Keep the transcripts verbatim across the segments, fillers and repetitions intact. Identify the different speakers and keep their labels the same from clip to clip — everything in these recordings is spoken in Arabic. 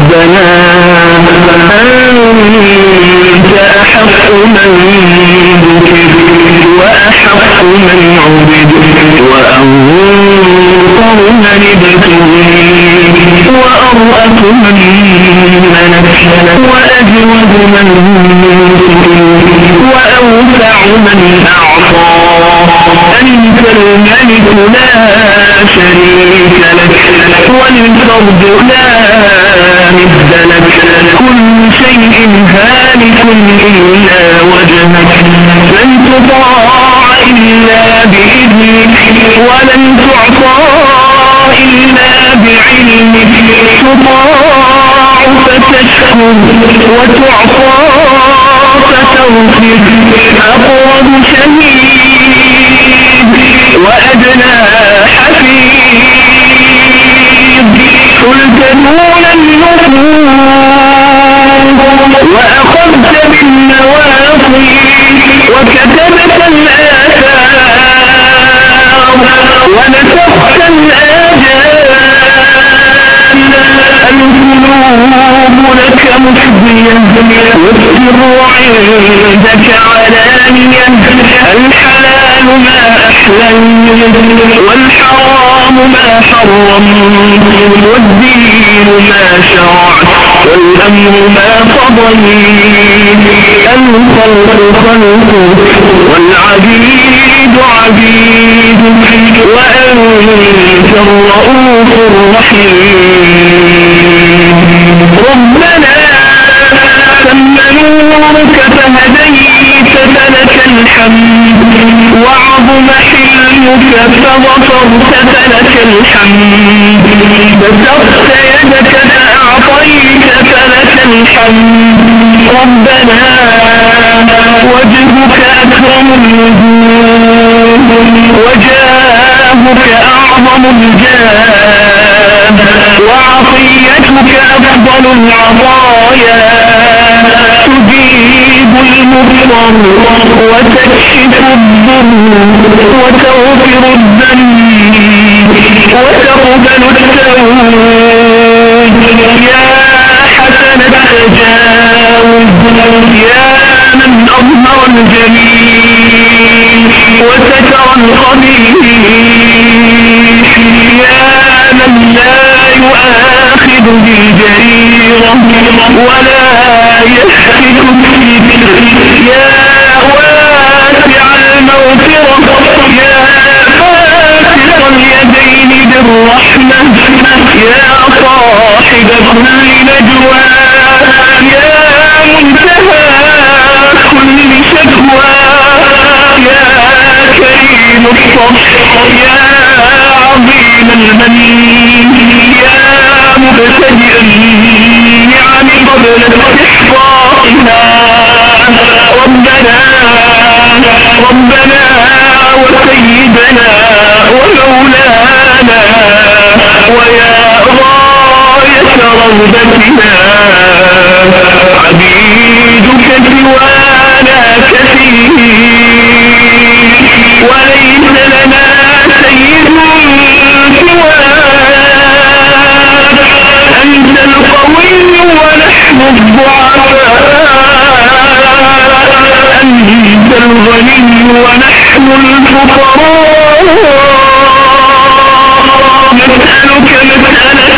Speaker 1: ربنا أنت أحق من ذكر وأحق من عبد وأنصر من ابتغي وأرأف من منك وأجود من سئل وأوسع من أعطى أنت الملك لا شريك لك والفرد لا مثل لك كل شيء هالك إلا وجهك لن تطاع إلا بإذنك ولن تعطى إلا بعلمك تطاع فتشكر وتعطى فتغفر أقرب شهيد وأدنى حفيظ قلت دون النفوس وأخذت بالنواصي وكتبت الآثار ونسخت الآجال القلوب لك مفضية والسر عندك علانية الحلال ما أحللت والحرام ما حرمت والدين ما شرعت والأمر ما قضيت الخلق خلقك والعبيد عبيدك وأنت الرؤوف الرحيم ربنا تم نورك فهديت فلك الحمد وعظم حلمك فغفرت فلك الحمد بسطت يدك فأعطيت فلك الحمد ربنا وجهك أكرم الوجوه وجاهك أعظم الجاه وعطيتك أفضل العطايا تجيب المضطر وتكشف الضر وتغفر الذنب وتقبل التوب يا حسن التجاوز يا من أظهر الجميل وستر الخبيث يا من لا يؤاخذ بالجريرة ولا يسكت الستر يا واسع المغفرة يا فاسق اليدين بالرحمة يا صاحب كل نجوى يا منتهى كل شكوى يا كريم الصف يا عظيم المن يا مبتدئ النعم قبل استحقاقها ربنا ربنا وسيدنا ومولانا ويا غاية رغبتنا عبيدك سوانا كثير وليس لنا سيد سواك أنت القوي ونحن الضعفاء أنت الغني ونحن الفقراء نسألك مسألة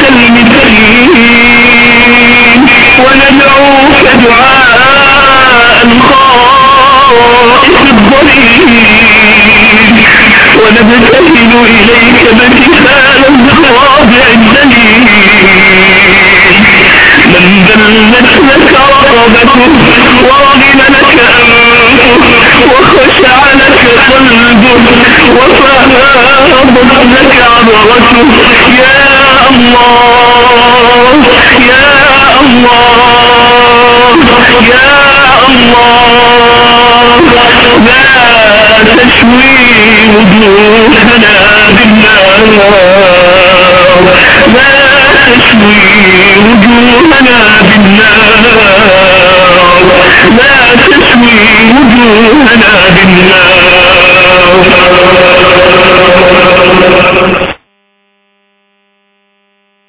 Speaker 1: المسكين وندعوك دعاء الخائف الضرير ونبتهل إليك ابتهال الخاضع الدليل من ذلت لك رقبته ورغم لك أنفه وخشع لك قلبه وفاضت لك عبرته يا الله يا الله يا الله لا تشوي وجوهنا بالنار لا تشوي وجوهنا بالنار